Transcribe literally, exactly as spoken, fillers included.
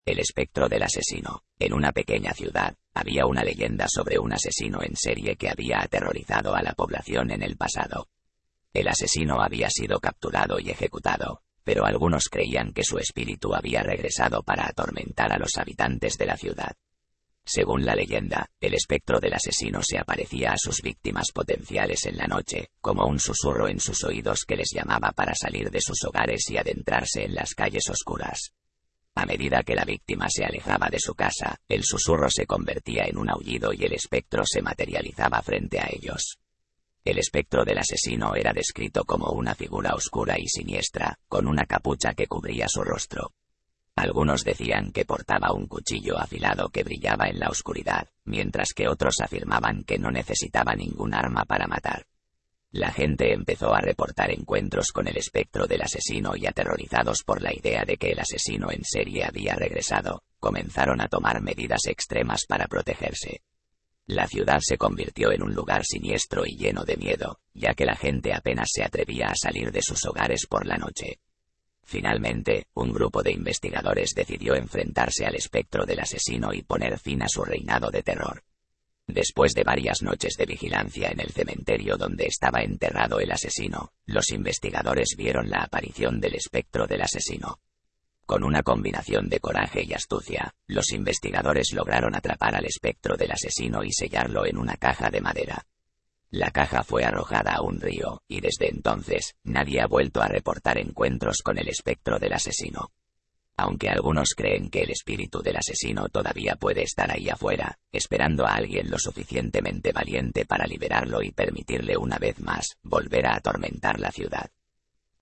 El espectro del asesino. En una pequeña ciudad, había una leyenda sobre un asesino en serie que había aterrorizado a la población en el pasado. El asesino había sido capturado y ejecutado, pero algunos creían que su espíritu había regresado para atormentar a los habitantes de la ciudad. Según la leyenda, el espectro del asesino se aparecía a sus víctimas potenciales en la noche, como un susurro en sus oídos que les llamaba para salir de sus hogares y adentrarse en las calles oscuras. A medida que la víctima se alejaba de su casa, el susurro se convertía en un aullido y el espectro se materializaba frente a ellos. El espectro del asesino era descrito como una figura oscura y siniestra, con una capucha que cubría su rostro. Algunos decían que portaba un cuchillo afilado que brillaba en la oscuridad, mientras que otros afirmaban que no necesitaba ningún arma para matar. La gente empezó a reportar encuentros con el espectro del asesino y, aterrorizados por la idea de que el asesino en serie había regresado, comenzaron a tomar medidas extremas para protegerse. La ciudad se convirtió en un lugar siniestro y lleno de miedo, ya que la gente apenas se atrevía a salir de sus hogares por la noche. Finalmente, un grupo de investigadores decidió enfrentarse al espectro del asesino y poner fin a su reinado de terror. Después de varias noches de vigilancia en el cementerio donde estaba enterrado el asesino, los investigadores vieron la aparición del espectro del asesino. Con una combinación de coraje y astucia, los investigadores lograron atrapar al espectro del asesino y sellarlo en una caja de madera. La caja fue arrojada a un río, y desde entonces, nadie ha vuelto a reportar encuentros con el espectro del asesino. Aunque algunos creen que el espíritu del asesino todavía puede estar ahí afuera, esperando a alguien lo suficientemente valiente para liberarlo y permitirle una vez más volver a atormentar la ciudad.